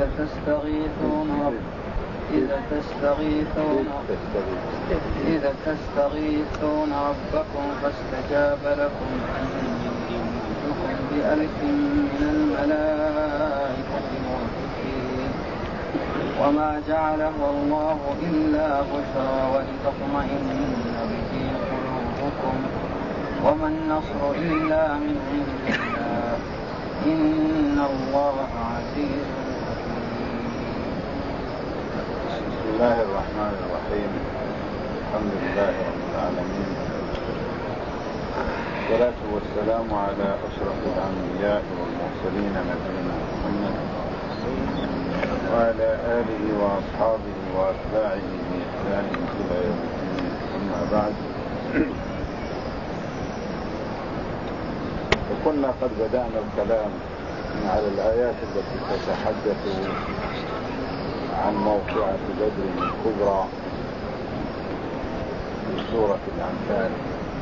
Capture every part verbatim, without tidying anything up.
تستغيثون إذا تستغيثون إذا تستغيثون ربكم فاستجاب لكم أني ممدكم بألف من الملائكة مردفين وما جعله الله إلا بشرى ولتطمئن به قلوبكم وما النصر إلا من عند الله إن الله عزيز حكيم. بسم الله الرحمن الرحيم. الحمد لله رب العالمين، والصلاة والسلام على أشرف الأنبياء والمرسلين نبينا محمد وعلى آله وأصحابه وأتباعه بإحسان إلى يوم الدين. أما بعد، وكنا قد بدأنا الكلام على الآيات التي تتحدث عن موقعة بدر الكبرى في سورة الأنفال،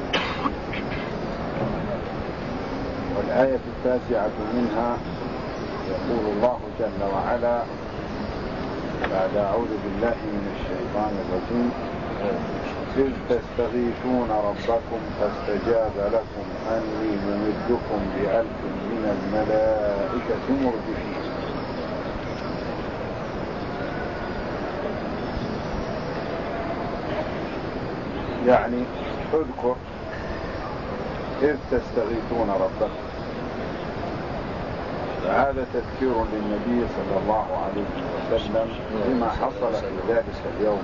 والآية التاسعة منها يقول الله جل وعلا بعد أعوذ بالله من الشيطان الرجيم: إذ تستغيثون ربكم فاستجاب لكم أني ممدكم بألف من الملائكة مردفين. يعني اذكر إذ تستغيثون ربكم، فهذا تذكير للنبي صلى الله عليه وسلم بما حصل في ذلك اليوم.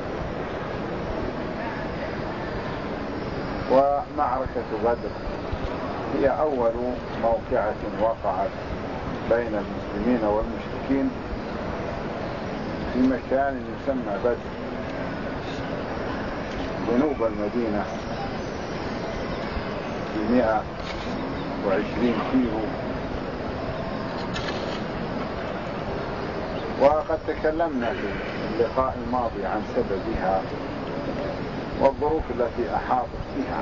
ومعركة بدر هي أول موقعة وقعت بين المسلمين والمشركين في مكان يسمى بدر جنوب المدينة في مئة وعشرين كيلو. وقد تكلمنا في اللقاء الماضي عن سببها والظروف التي أحاطت بها.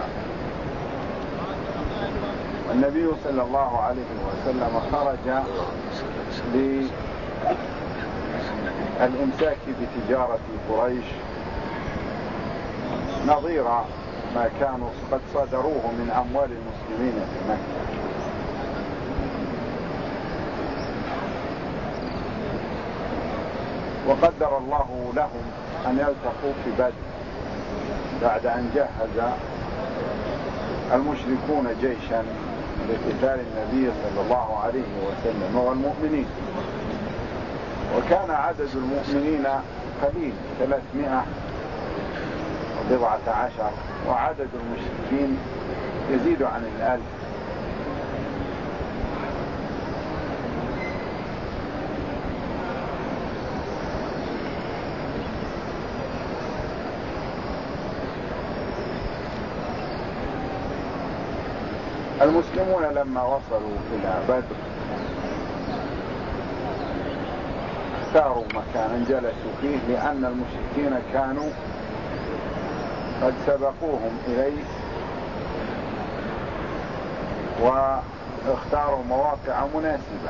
والنبي صلى الله عليه وسلم خرج للإمساك بتجارة قريش نظير ما كانوا قد صدروه من أموال المسلمين في مكة. وقدر الله لهم أن يلتقوا في بدر بعد أن جهز المشركون جيشا لقتال النبي صلى الله عليه وسلم والمؤمنين. وكان عدد المؤمنين قليل، ثلاثمائة وبضعة عشر، وعدد المشركين يزيد عن الألف. المسلمون لما وصلوا إلى بدر اختاروا مكانا جلسوا فيه، لأن المشركين كانوا قد سبقوهم إليه واختاروا مواقع مناسبة.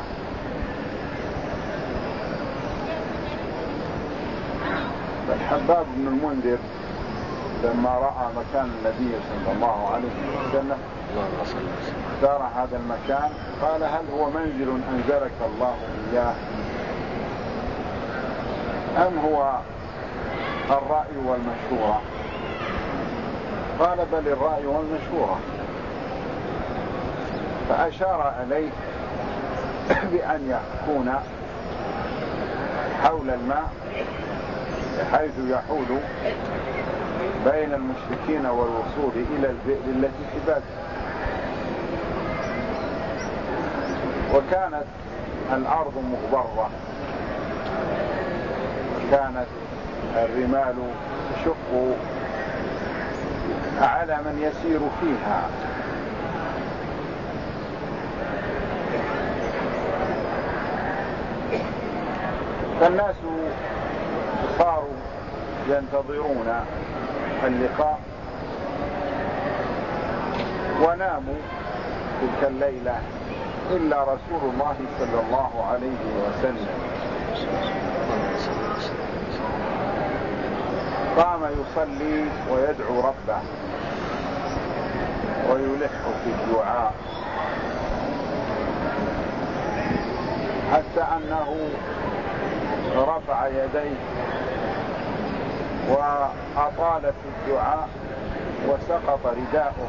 فالحباب بن المنذر لما رأى مكان النبي صلى الله عليه وسلم اختار هذا المكان، قال: هل هو منزل أنزلك الله إياه أم هو الرأي والمشورة؟ قال: بل الرأي والمشورة. فأشار عليه بأن يكون حول الماء بحيث يحول بين المشركين والوصول إلى البئر التي في بدر. وكانت الأرض مغبرة، وكانت الرمال تشق على من يسير فيها. فالناس صاروا ينتظرون اللقاء وناموا تلك الليلة إلا رسول الله صلى الله عليه وسلم قام يصلي ويدعو ربه ويلح في الدعاء، حتى أنه رفع يديه وأطال في الدعاء وسقط رداؤه،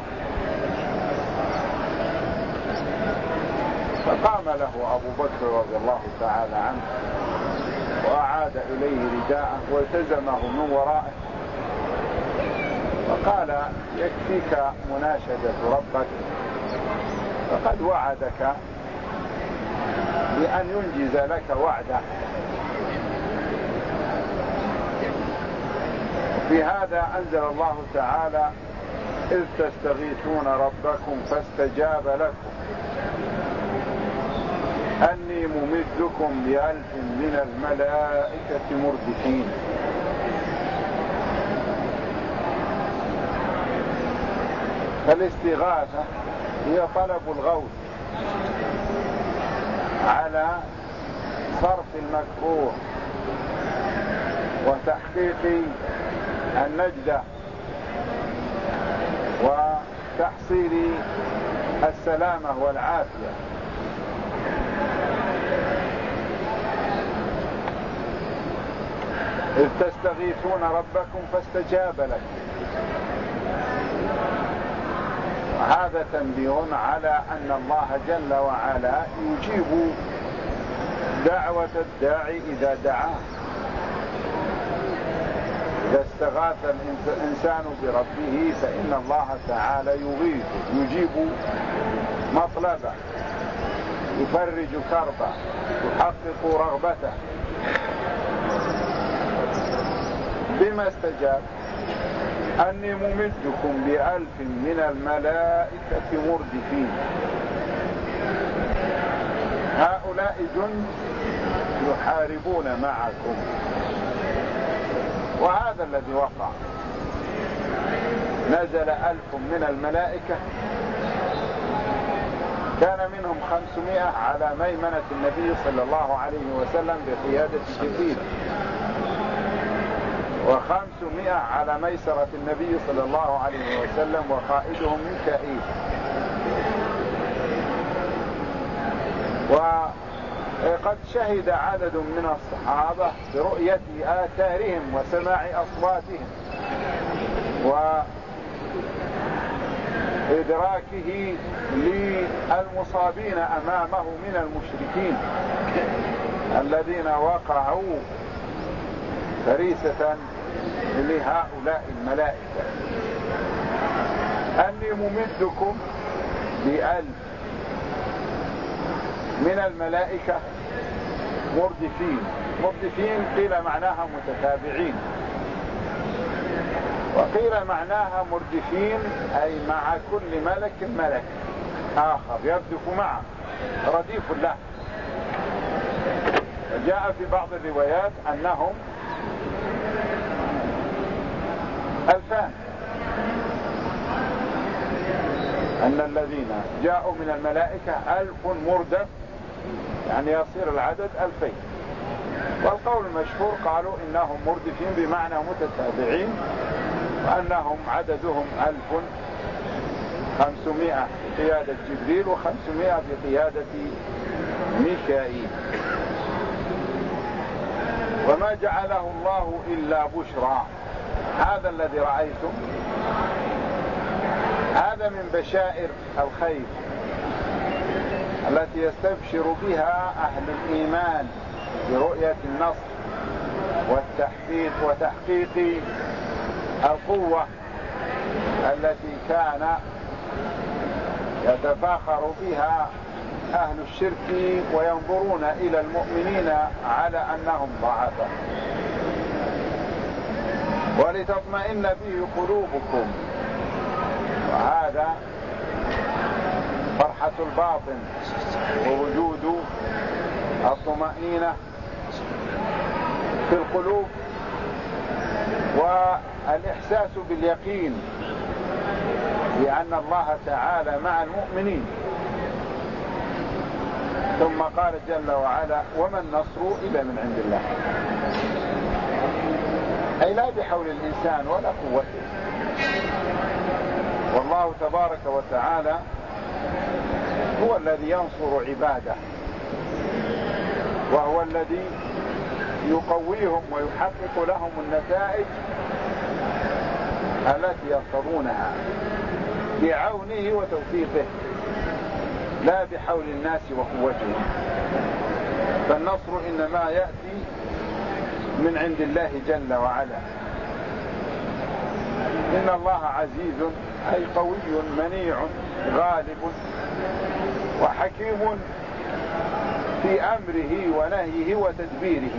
فقام له أبو بكر رضي الله تعالى عنه وأعاد إليه رداءه والتزمه من ورائه، فقال: يكفيك مناشدة ربك، فقد وعدك بأن ينجز لك وعده. في هذا أنزل الله تعالى: إذ تستغيثون ربكم فاستجاب لكم أني ممدكم بألف من الملائكة مردفين. فالاستغاثة هي طلب الغوث على صرف المكروه وتحقيق النجدة وتحصيل السلامة والعافية. إذ تستغيثون ربكم فاستجاب لكم. هذا تنبيه على أن الله جل وعلا يجيب دعوة الداعي إذا دعاه. إذا استغاث الإنسان بربه فإن الله تعالى يغيث، يجيب مطلبه، يفرج كربه، يحقق رغبته. بما استجاب: أني ممدكم بألف من الملائكة مردفين. هؤلاء جند يحاربون معكم، وهذا الذي وقع. نزل ألف من الملائكة، كان منهم خمسمائة على ميمنة النبي صلى الله عليه وسلم بقيادة جبريل، وخمسمائة على ميسرة النبي صلى الله عليه وسلم وقائدهم ميكائيل. وقد شهد عدد من الصحابة برؤية آثارهم وسماع أصواتهم وإدراكه للمصابين أمامه من المشركين الذين وقعوا فريسة لهؤلاء الملائكة. أني ممدكم بألف من الملائكة مردفين. مردفين قيل معناها متتابعين، وقيل معناها مردفين أي مع كل ملك ملك آخر يردف معه، رديف له. جاء في بعض الروايات أنهم ألفان، أن الذين جاءوا من الملائكة ألف مردف، يعني يصير العدد ألفين. والقول المشهور قالوا إنهم مردفين بمعنى متتابعين، وأنهم عددهم ألف خمسمائة بقيادة جبريل وخمسمائة بقيادة ميكائيل. وما جعله الله إلا بشرى. هذا الذي رأيتم هذا من بشائر الخير التي يستبشر بها أهل الإيمان برؤية النصر والتحقيق وتحقيق القوة التي كان يتفاخر بها أهل الشرك وينظرون إلى المؤمنين على أنهم ضعفاء. ولتطمئن به قلوبكم، وهذا فرحة الباطن ووجود الطمأنينة في القلوب والإحساس باليقين بأن الله تعالى مع المؤمنين. ثم قال جل وعلا وما النصر إلا من عند الله، أي لا بحول الإنسان ولا قوته، والله تبارك وتعالى هو الذي ينصر عباده، وهو الذي يقويهم ويحقق لهم النتائج التي يرتضونها بعونه وتوفيقه، لا بحول الناس وقوتهم. فالنصر إنما يأتي من عند الله جل وعلا. إن الله عزيز أي قوي منيع غالب وحكيم في أمره ونهيه وتدبيره.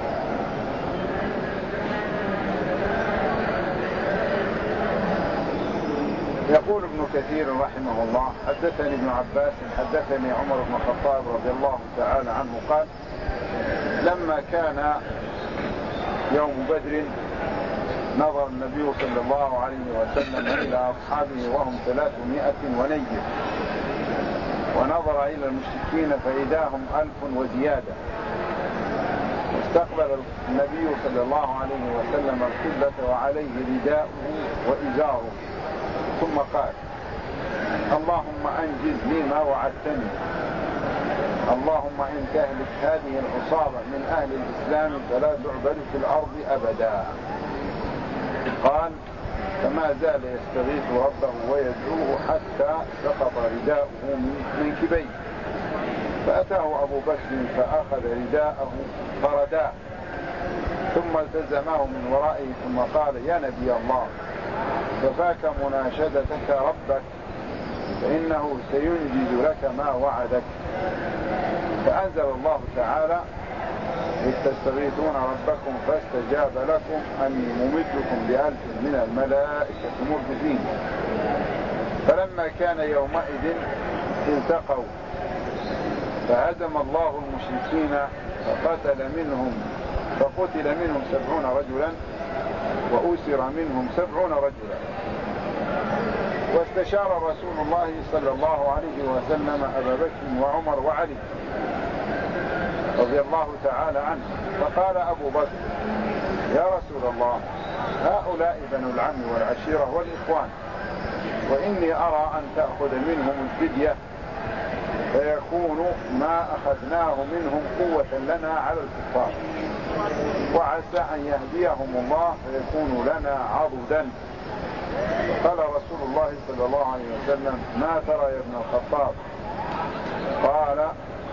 يقول ابن كثير رحمه الله حدثني ابن عباس حدثني عمر بن الخطاب رضي الله تعالى عنه قال لما كان يوم بدر نظر النبي صلى الله عليه وسلم إلى أصحابه وهم ثلاثمائة ونيف، ونظر إلى المشركين فإذا هم ألف وزيادة، واستقبل النبي صلى الله عليه وسلم القبلة وعليه رداءه وإزاره، ثم قال اللهم أنجز لي ما وعدتني، اللهم إن تهلك هذه العصابة من أهل الإسلام فلا تعبد في الأرض أبدا. قال فما زال يستغيث ربه ويدعوه حتى سقط رداؤه من كبيه، فأتاه أبو بكر فأخذ رداءه فرداه، ثم التزمه من ورائه ثم قال يا نبي الله كفاك مناشدتك ربك فإنه سينجز لك ما وعدك. فأنزل الله تعالى إذ تستغيثون ربكم فاستجاب لكم أني ممدكم بألف من الملائكة مردفين. فلما كان يومئذ التقوا فهزم الله المشركين فقتل منهم فقتل منهم سبعون رجلا وأسر منهم سبعون رجلا. واستشار رسول الله صلى الله عليه وسلم أبا بكر وعمر وعلي رضي الله تعالى عنه، فقال أبو بكر يا رسول الله هؤلاء بنو العم والعشيرة والإخوان، وإني أرى أن تأخذ منهم الفدية فيكون ما أخذناه منهم قوة لنا على الكفار، وعسى أن يهديهم الله فيكون لنا عضدا. قال رسول الله صلى الله عليه وسلم ما ترى يا ابن الخطاب؟ قال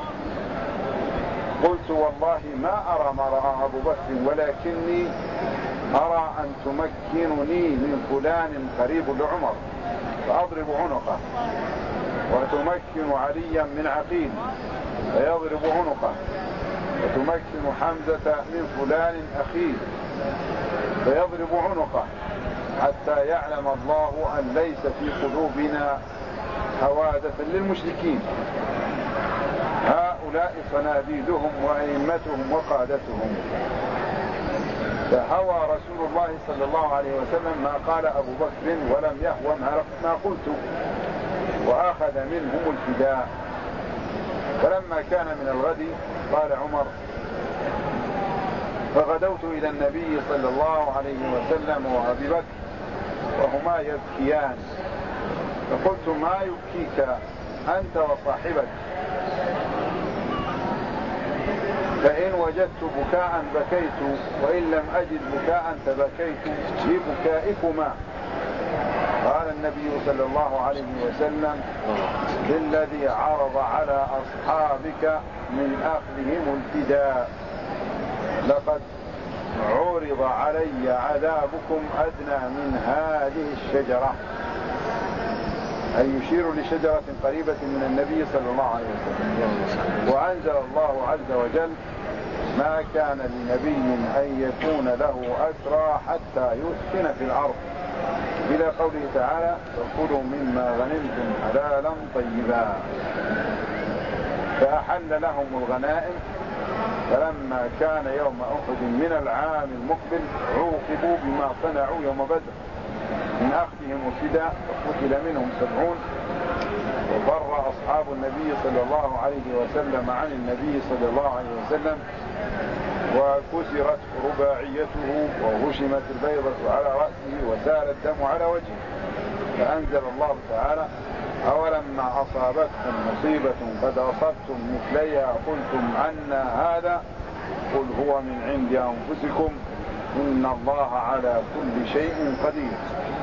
قلت والله ما أرى ما رأى أبو بكر، ولكني أرى أن تمكنني من فلان قريب لعمر فأضرب عنقه، وتمكن عليا من عقيل فيضرب عنقه، وتمكن حمزة من فلان أخيه فيضرب عنقه، حتى يعلم الله أن ليس في قلوبنا هوادة للمشركين. هؤلاء صناديدهم وأئمتهم وقادتهم. فهوى رسول الله صلى الله عليه وسلم ما قال أبو بكر ولم يهوى ما قلت، وأخذ منهم الفداء. فلما كان من الغد قال عمر فغدوت إلى النبي صلى الله عليه وسلم وأبي بكر وهما يبكيان، فقلت ما يبكيك أنت وصاحبك؟ فإن وجدت بكاء بكيت، وإن لم أجد بكاء تبكيت ببكائكما. قال النبي صلى الله عليه وسلم بالذي عرض على أصحابك من أخذهم الفداء لقد عرض علي عذابكم أدنى من هذه الشجرة، أي يشير لشجرة قريبة من النبي صلى الله عليه وسلم. وأنزل الله عز وجل ما كان لنبي أن يكون له أسرى حتى يسكن في الأرض، إلى قوله تعالى فكلوا مما غنمتم حلالا طيبا. فأحل لهم الغنائم. فلما كان يوم أحد من العام المقبل عوقبوا بما صنعوا يوم بدر من أخذهم الفداء، فقتل منهم سبعون وفر أصحاب النبي صلى الله عليه وسلم عن النبي صلى الله عليه وسلم، وكسرت رباعيته وهشمت البيضة على رأسه وسال الدم على وجهه، فأنزل الله تعالى: أولما أصابتكم مصيبة قد أصبتم مثليها قلتم عنا هذا قل هو من عند أنفسكم إن الله على كل شيء قدير.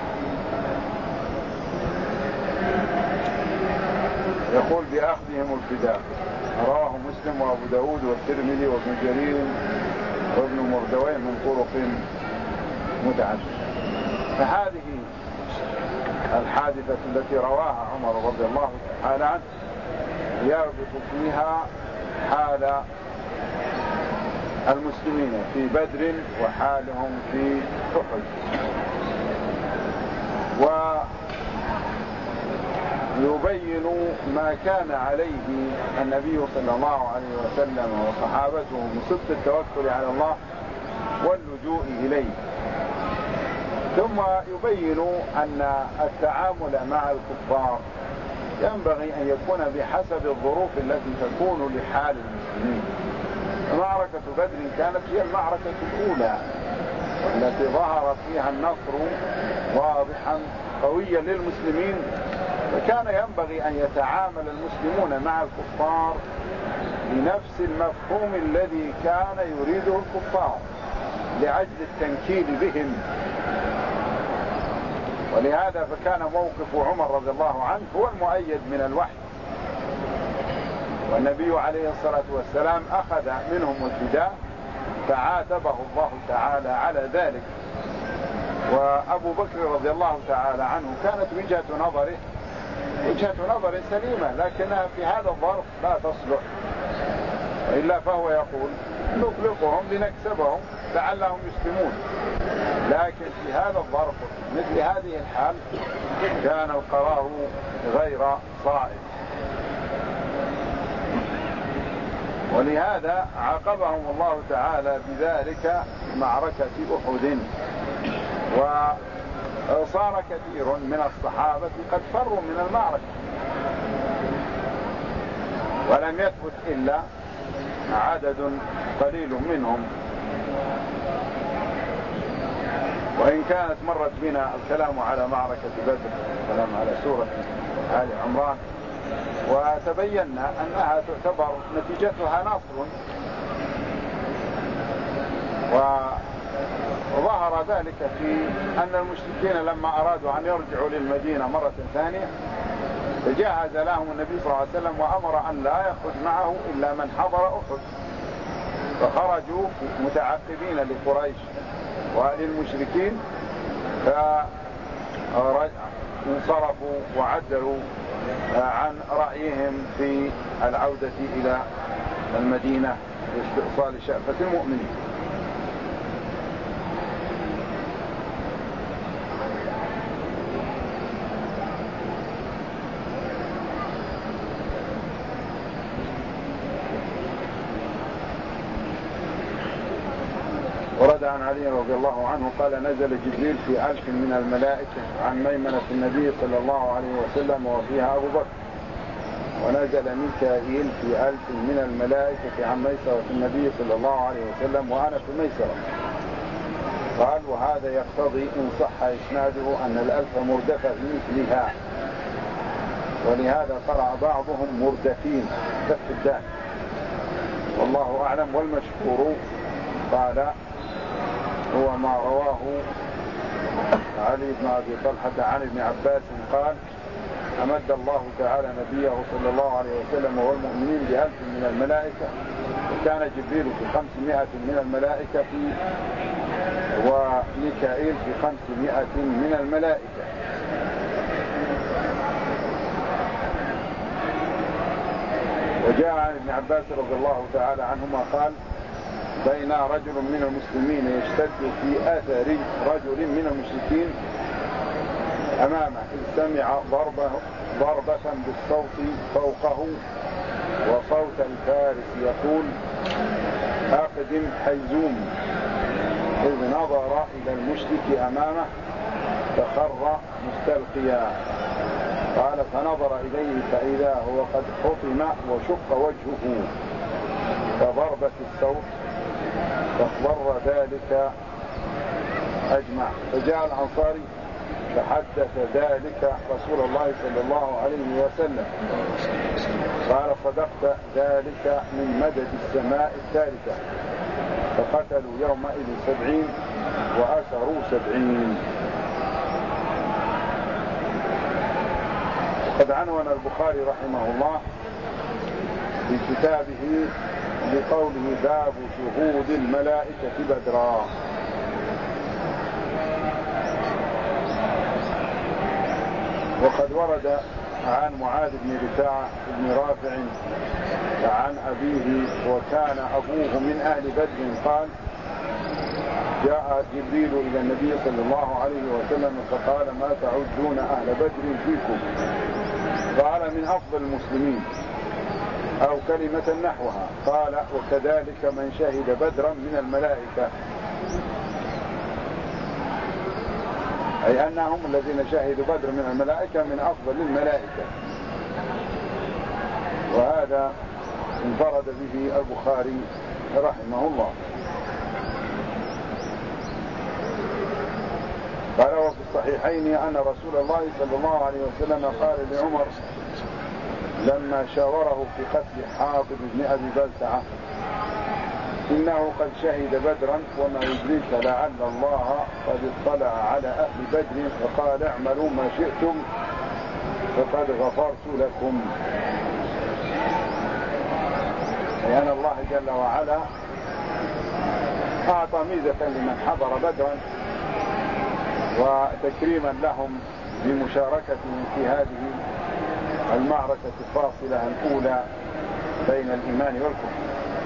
يقول: بأخذهم الفداء. رواه مسلم وأبو داود والترمذي وابن جرير وابن مردويه من طرق متعددة. فهذه الحادثة التي رواها عمر رضي الله تعالى عنه يربط فيها حال المسلمين في بدر وحالهم في أحد، ويبين ما كان عليه النبي صلى الله عليه وسلم وصحابته من صدق التوكل على الله واللجوء إليه. ثم يبين أن التعامل مع الكفار ينبغي أن يكون بحسب الظروف التي تكون لحال المسلمين. معركة بدر كانت هي المعركة الأولى والتي ظهر فيها النصر واضحا قويا للمسلمين، فكان ينبغي أن يتعامل المسلمون مع الكفار بنفس المفهوم الذي كان يريده الكفار لعجل التنكيل بهم. ولهذا فكان موقف عمر رضي الله عنه هو المؤيد من الوحي، والنبي عليه الصلاة والسلام أخذ منهم الفداء فعاتبه الله تعالى على ذلك. وأبو بكر رضي الله تعالى عنه كانت وجهة نظره وجهة نظر سليمة، لكنها في هذا الظرف لا تصلح، وإلا فهو يقول: نطلقهم لنكسبهم لعلهم يسلمون. لكن في هذا الظرف مثل هذه الحال كان القرار غير صائب، ولهذا عاقبهم الله تعالى بذلك معركة أحد. وصار كثير من الصحابة قد فروا من المعركة، ولم يثبت إلا عدد قليل منهم. وإن كانت مرت بنا الكلام على معركة بدر الكلام على سورة آل عمران، وتبينا أنها تعتبر نتيجتها نصر، وظهر ذلك في أن المشركين لما أرادوا أن يرجعوا للمدينة مرة ثانية تجهز لهم النبي صلى الله عليه وسلم وأمر أن لا يخرج معه إلا من حضر أحد، فخرجوا متعقبين لقريش وللمشركين، فانصرفوا وعدلوا عن رأيهم في العودة إلى المدينة لاستئصال شأفة المؤمنين. ورد عن علي رضي الله عنه قال: نزل جبريل في ألف من الملائكة عن ميمنة النبي صلى الله عليه وسلم وفيها أبو بكر، ونزل ميكائيل في ألف من الملائكة عن ميسرة النبي صلى الله عليه وسلم وأنا في ميسرة. قال: وهذا يقتضي إن صح إسناده أن الألف مردفة مثلها، ولهذا قرأ بعضهم مردفين كف الدال، والله أعلم. والمشهور قال هو ما رواه علي بن أبي طلحة عن ابن عباس قال: أمد الله تعالى نبيه صلى الله عليه وسلم والمؤمنين بألف من الملائكة، وكان جبريل في خمسمائة من الملائكة وميكائيل في خمسمائة من الملائكة. وجاء عن ابن عباس رضي الله تعالى عنهما قال: بين رجل من المسلمين يشتد في أثر رجل من المشركين أمامه إذ سمع ضربة, ضربة بالصوت فوقه وصوت الفارس يقول: أقدم حيزوم، إذ نظر إلى المشرك أمامه فخر مستلقيا. قال فنظر إليه فإذا هو قد حطم وشق وجهه فضربت الصوت فاخضر ذلك أجمع. فجاء الأنصاري فحدث ذلك رسول الله صلى الله عليه وسلم قال صدقت ذلك من مدد السماء الثالثة. فقتلوا يومئذ سبعين وأسروا سبعين. وقد عنون البخاري رحمه الله في كتابه لقوله باب شهود الملائكة بدرا. وقد ورد عن معاذ بن رفاعة بن رافع عن أبيه وكان أبوه من أهل بدر قال جاء جبريل إلى النبي صلى الله عليه وسلم فقال ما تعدون أهل بدر فيكم؟ قال من أفضل المسلمين أو كلمة نحوها. قال وكذلك من شهد بدرا من الملائكة، أي أنهم الذين شهدوا بدر من الملائكة من أفضل الملائكة. وهذا انفرد به البخاري رحمه الله. قال وفي الصحيحين أن رسول الله صلى الله عليه وسلم قال لعمر لما شاوره في قتل حاطب بن أبي بلتعة إنه قد شهد بدرا وما يدريك لعل الله قد اطلع على أهل بدر فقال اعملوا ما شئتم فقد غفرت لكم. لأن الله جل وعلا أعطى ميزة لمن حضر بدرا وتكريما لهم بمشاركتهم في هذه المعركة الفاصلة الأولى بين الإيمان والكفر.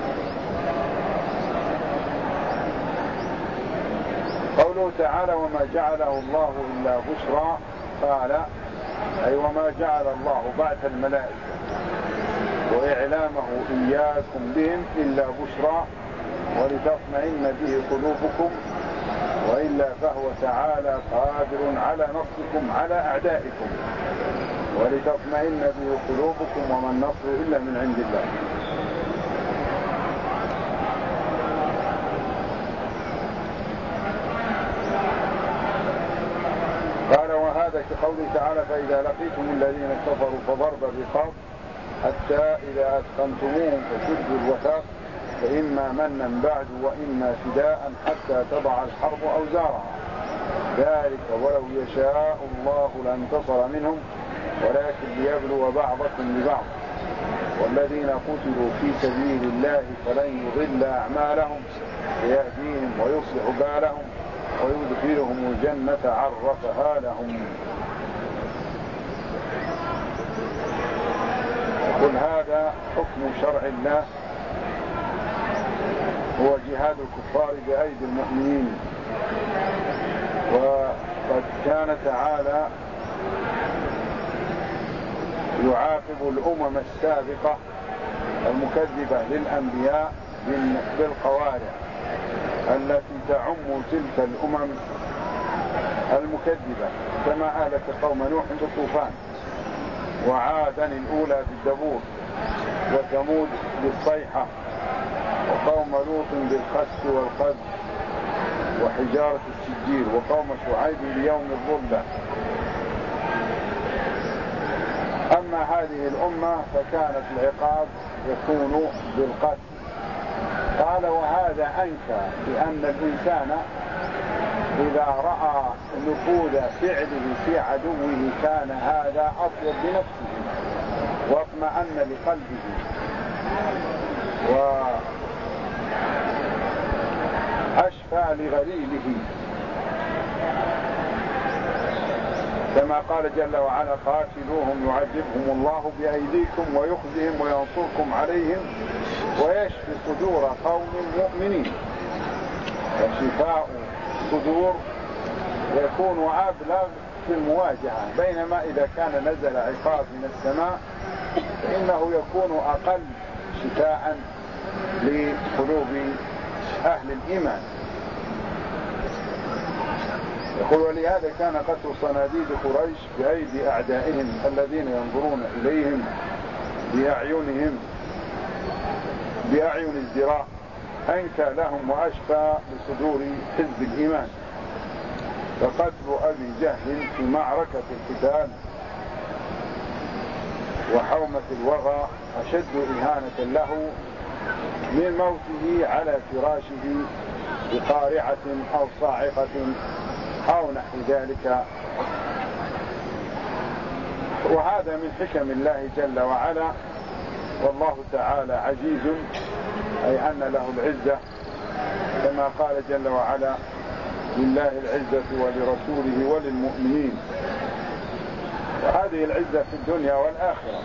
قوله تعالى وما جعله الله إلا بشرى، قال أي وما جعل الله بعث الملائكة وإعلامه إياكم بهم إلا بشرى ولتطمئن به قلوبكم وإلا فهو تعالى قادر على نصركم على أعدائكم ولتطمئن به قلوبكم وما النصر إلا من عند الله. قال وهذا كقوله تعالى فإذا لقيتم الذين كفروا فضرب الرقاب حتى إذا أثخنتموهم فشدوا الوثاق فإما منا بعد وإما فداء حتى تضع الحرب أوزارها ذلك ولو يشاء الله لانتصر منهم ولكن ليبلو بعضكم ببعض والذين قتلوا في سبيل الله فلن يضل أعمالهم ويهديهم ويصلح بالهم ويدخلهم الجنة عرفها لهم. قل هذا حكم شرع الله هو جهاد الكفار بأيدي المؤمنين. وقد كان تعالى يعاقب الأمم السابقة المكذبة للأنبياء بالقوارع التي تعم تلك الأمم المكذبة كما أهلك قوم نوح بالطوفان وعادا الأولى بالدبور وثمود بالصيحة وقوم لوط بالخس والقذف وحجارة السجيل وقوم شعيب بيوم الظلة. أما هذه الأمة فكانت العقاب يكون بالقتل. قال وهذا أنكى لأن الإنسان إذا رأى نفوذ فعله في عدوه كان هذا أطيب لنفسه واطمأن لقلبه وأشفى لغليله كما قال جل وعلا قاتلوهم يعذبهم الله بأيديكم ويخزهم وينصركم عليهم ويشفي صدور قوم مؤمنين. فشفاء صدور يكون أبلغ في المواجهة بينما إذا كان نزل عقاب من السماء فإنه يكون أقل شفاء لقلوب أهل الإيمان. يقول ولهذا كان قتل صناديد قريش بأيدي أعدائهم الذين ينظرون إليهم بأعينهم بأعين الزراء أنكى لهم وأشفى لصدور حزب الإيمان. فقتل أبي جهل في معركة القتال وحومة الوغى أشد إهانة له من موته على فراشه بقارعة أو صاعقة أو نحو ذلك. وهذا من حكم الله جل وعلا، والله تعالى عزيز أي أن له العزة، كما قال جل وعلا لله العزة ولرسوله وللمؤمنين. وهذه العزة في الدنيا والآخرة،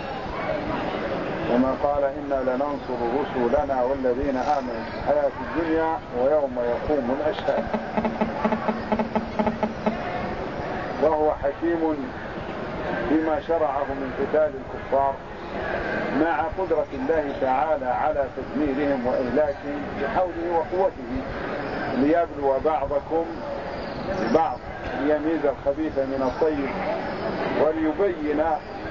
كما قال إنا لننصر رسلنا والذين آمنوا في الحياة الدنيا ويوم يقوم الأشهاد. وهو حكيم بما شرعه من قتال الكفار مع قدرة الله تعالى على تدميرهم وإهلاكهم بحوله وقوته، ليبلو بعضكم بعض، ليميز الخبيث من الطيب، وليبين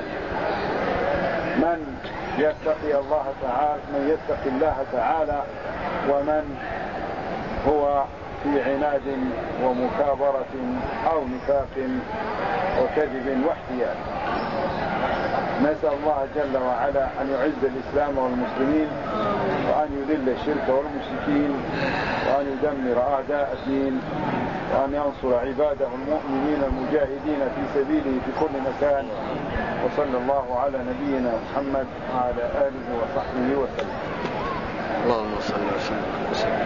من يتقي الله تعالى من يتقي الله تعالى ومن هو في عناد ومكابرة أو نفاق وكذب واحتيال. نسأل الله جل وعلا أن يعز الإسلام والمسلمين، وأن يذل الشرك والمشركين، وأن يدمر أعداء الدين، وأن ينصر عباده المؤمنين المجاهدين في سبيله في كل مكان. وصلى الله على نبينا محمد وعلى آله وصحبه وسلم. اللهم صل وسلم.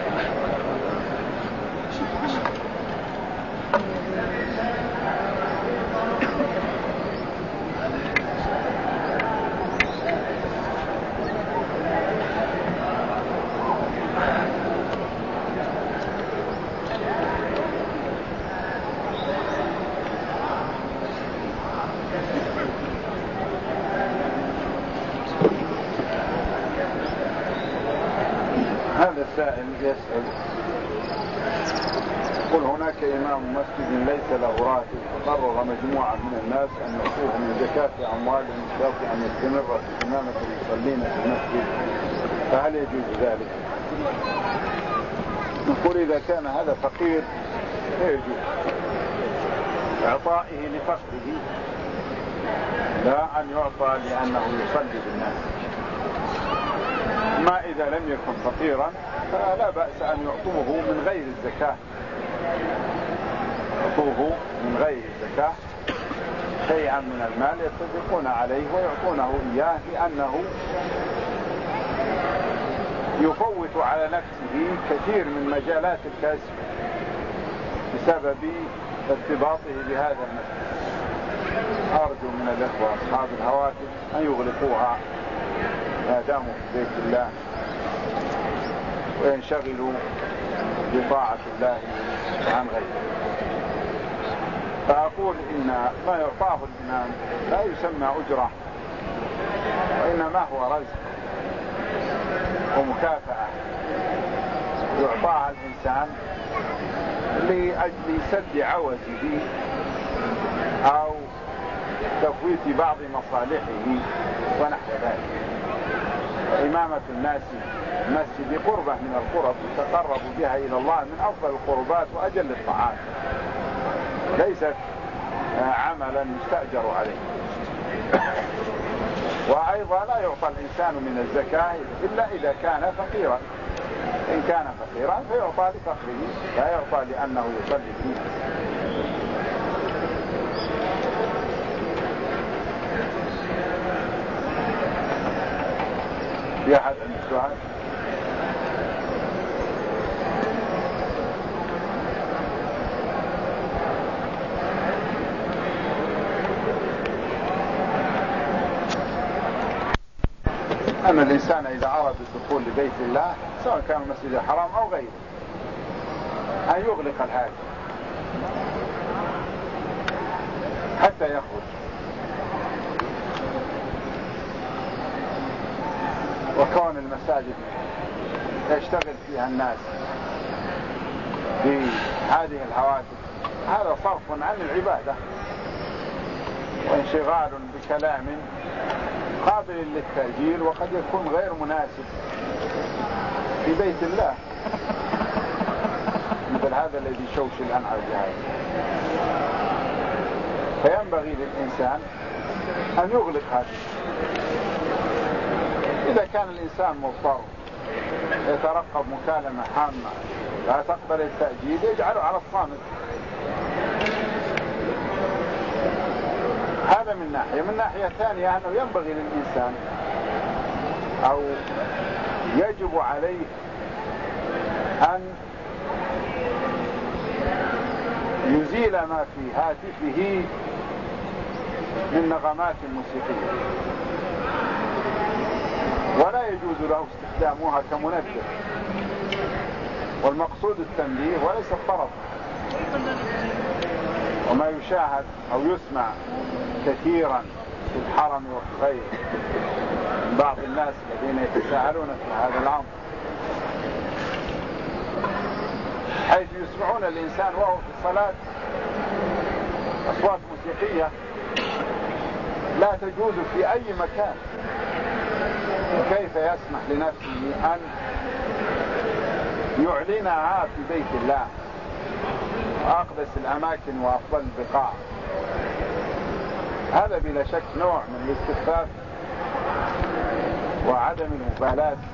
هذا السائل يسأل يقول هناك إمام مسجد ليس له راتب، فقرر مجموعة من الناس أن يصرفوا من زكاة أموالهم بشرط أن يستمر في إمامة المصلين في المسجد، فهل يجوز ذلك؟ نقول إذا كان هذا فقير فيجوز إعطائه لفقره، لا أن يعطى لأنه يصلي بالناس. ما إذا لم يكن فقيرا فلا بأس أن يعطوه من غير الزكاة، يعطوه من غير الزكاة شيئا من المال يتصدقون عليه ويعطونه إياه، لأنه يفوت على نفسه كثير من مجالات الكسب بسبب ارتباطه بهذا المسجد. أرجو من الإخوة أصحاب الهواتف أن يغلقوها ما داموا في بيت الله وينشغلوا بطاعة الله عن غيره. فأقول إن ما يعطاه الإمام لا يسمى أجرة، وإنما هو رزق ومكافأة يعطاها الإنسان لأجل سد عوزه أو تفويت بعض مصالحه ونحو ذلك. إمامة الناس مسجد قربة من القرب يتقرب بها إلى الله، من أفضل القربات وأجل الطاعات، ليست عملا يستأجر عليه. وأيضا لا يعطى الإنسان من الزكاة إلا إذا كان فقيرا، إن كان فقيرا فيعطى لفقره، لا يعطى لأنه يصلي فيه. في أحد عنده سؤال؟ أن الإنسان إذا أراد الدخول لبيت الله سواء كان المسجد الحرام أو غيره أن يغلق الهاتف حتى يخرج. وكون المساجد يشتغل فيها الناس بهذه الهواتف هذا صرف عن العبادة وانشغال بكلام قابل للتأجيل وقد يكون غير مناسب في بيت الله، مثل هذا الذي شوش الآن على الجهاز. فينبغي للإنسان أن يغلق هذا. إذا كان الإنسان مضطر يترقب مكالمة هامة لا تقبل التأجيل يجعله على الصامت. هذا من ناحية. من ناحية ثانية أنه ينبغي للإنسان أو يجب عليه أن يزيل ما في هاتفه من نغمات موسيقية، ولا يجوز له استخدامها كمنبه، والمقصود التنبيه وليس الطرب. وما يشاهد أو يسمع كثيرا في الحرم وفي غيره من بعض الناس الذين يتساءلون في هذا الأمر، حيث يسمعون الإنسان وهو في الصلاة أصوات موسيقية لا تجوز في أي مكان. وكيف يسمح لنفسه أن يعلنها في بيت الله وأقدس الأماكن وأفضل البقاع؟ هذا بلا شك نوع من الاستخفاف وعدم المبالاة